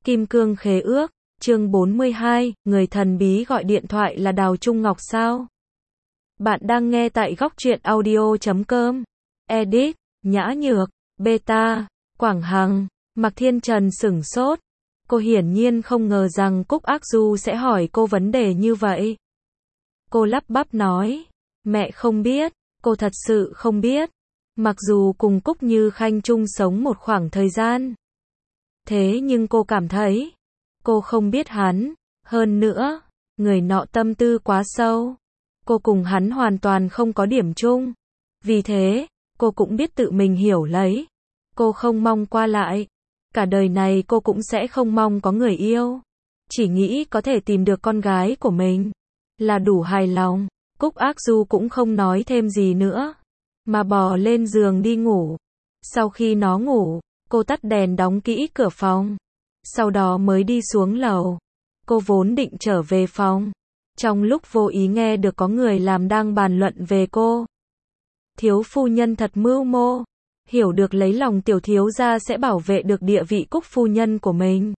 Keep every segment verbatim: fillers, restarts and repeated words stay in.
Kim Cương Khế Ước, chương bốn mươi hai, người thần bí gọi điện thoại là Đào Trung Ngọc sao? Bạn đang nghe tại góc truyện audio chấm com. Edit, Nhã Nhược, Beta, Quảng Hằng, Mạc Thiên Trần sửng sốt. Cô hiển nhiên không ngờ rằng Cúc Ác Du sẽ hỏi cô vấn đề như vậy. Cô lắp bắp nói, mẹ không biết, cô thật sự không biết. Mặc dù cùng Cúc Như Khanh chung sống một khoảng thời gian. Thế nhưng cô cảm thấy, cô không biết hắn, hơn nữa, người nọ tâm tư quá sâu. Cô cùng hắn hoàn toàn không có điểm chung. Vì thế, cô cũng biết tự mình hiểu lấy. Cô không mong qua lại. Cả đời này cô cũng sẽ không mong có người yêu. Chỉ nghĩ có thể tìm được con gái của mình là đủ hài lòng. Cúc Ác Du cũng không nói thêm gì nữa, mà bò lên giường đi ngủ. Sau khi nó ngủ, cô tắt đèn đóng kỹ cửa phòng. Sau đó mới đi xuống lầu. Cô vốn định trở về phòng. Trong lúc vô ý nghe được có người làm đang bàn luận về cô. Thiếu phu nhân thật mưu mô. Hiểu được lấy lòng tiểu thiếu gia sẽ bảo vệ được địa vị Cúc phu nhân của mình.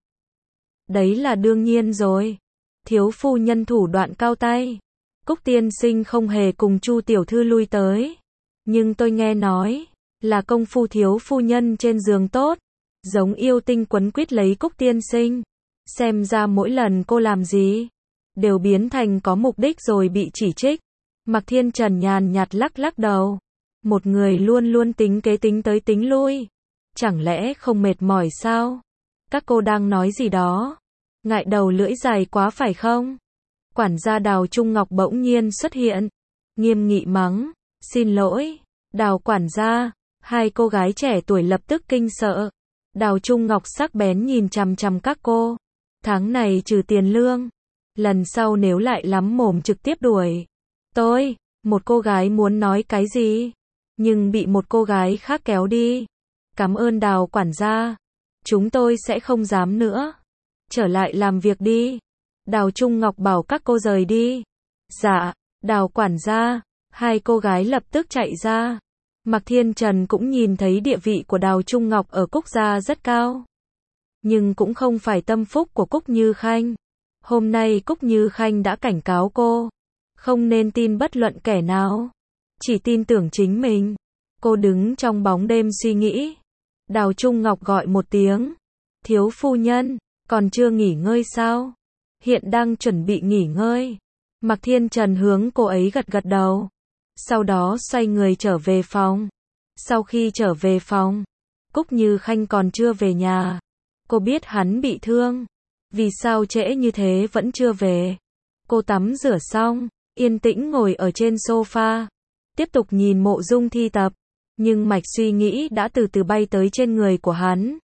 Đấy là đương nhiên rồi. Thiếu phu nhân thủ đoạn cao tay. Cúc tiên sinh không hề cùng Chu tiểu thư lui tới. Nhưng tôi nghe nói là công phu thiếu phu nhân trên giường tốt, giống yêu tinh quấn quýt lấy Cúc tiên sinh. Xem ra mỗi lần cô làm gì đều biến thành có mục đích rồi bị chỉ trích. Mạc Thiên Trần nhàn nhạt lắc lắc đầu. Một người luôn luôn tính kế tính tới tính lui. Chẳng lẽ không mệt mỏi sao? Các cô đang nói gì đó? Ngại đầu lưỡi dài quá phải không? Quản gia Đào Trung Ngọc bỗng nhiên xuất hiện. Nghiêm nghị mắng. Xin lỗi, Đào quản gia. Hai cô gái trẻ tuổi lập tức kinh sợ. Đào Trung Ngọc sắc bén nhìn chằm chằm các cô. Tháng này trừ tiền lương. Lần sau nếu lại lắm mồm trực tiếp đuổi. Tôi, một cô gái muốn nói cái gì? Nhưng bị một cô gái khác kéo đi. Cảm ơn Đào quản gia. Chúng tôi sẽ không dám nữa. Trở lại làm việc đi. Đào Trung Ngọc bảo các cô rời đi. Dạ, Đào quản gia. Hai cô gái lập tức chạy ra. Mạc Thiên Trần cũng nhìn thấy địa vị của Đào Trung Ngọc ở Cúc gia rất cao. Nhưng cũng không phải tâm phúc của Cúc Như Khanh. Hôm nay Cúc Như Khanh đã cảnh cáo cô. Không nên tin bất luận kẻ nào. Chỉ tin tưởng chính mình. Cô đứng trong bóng đêm suy nghĩ. Đào Trung Ngọc gọi một tiếng. Thiếu phu nhân, còn chưa nghỉ ngơi sao? Hiện đang chuẩn bị nghỉ ngơi. Mạc Thiên Trần hướng cô ấy gật gật đầu. Sau đó xoay người trở về phòng. Sau khi trở về phòng, Cúc Như Khanh còn chưa về nhà. Cô biết hắn bị thương. Vì sao trễ như thế vẫn chưa về? Cô tắm rửa xong, yên tĩnh ngồi ở trên sofa. Tiếp tục nhìn mộ dung thi tập. Nhưng mạch suy nghĩ đã từ từ bay tới trên người của hắn.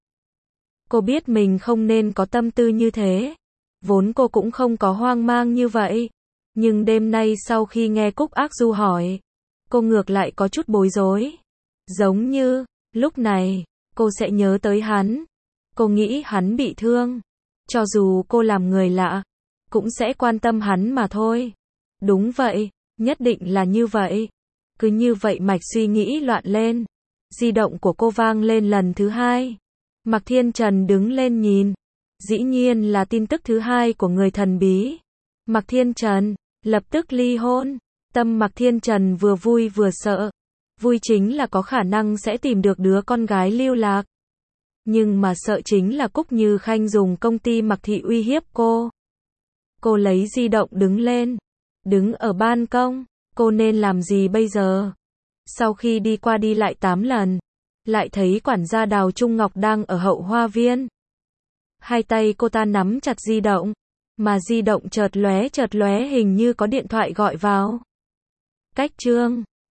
Cô biết mình không nên có tâm tư như thế. Vốn cô cũng không có hoang mang như vậy. Nhưng đêm nay sau khi nghe Cúc Ác Du hỏi, cô ngược lại có chút bối rối. Giống như, lúc này, cô sẽ nhớ tới hắn. Cô nghĩ hắn bị thương. Cho dù cô làm người lạ, cũng sẽ quan tâm hắn mà thôi. Đúng vậy, nhất định là như vậy. Cứ như vậy mạch suy nghĩ loạn lên. Di động của cô vang lên lần thứ hai. Mạc Thiên Trần đứng lên nhìn. Dĩ nhiên là tin tức thứ hai của người thần bí. Mạc Thiên Trần, lập tức ly hôn. Tâm Mạc Thiên Trần vừa vui vừa sợ. Vui chính là có khả năng sẽ tìm được đứa con gái lưu lạc. Nhưng mà sợ chính là Cúc Như Khanh dùng công ty Mạc Thị uy hiếp cô. Cô lấy di động đứng lên. Đứng ở ban công. Cô nên làm gì bây giờ? Sau khi đi qua đi lại tám lần, lại thấy quản gia Đào Trung Ngọc đang ở hậu hoa viên. Hai tay cô ta nắm chặt di động, mà di động chợt lóe chợt lóe hình như có điện thoại gọi vào. Cách chương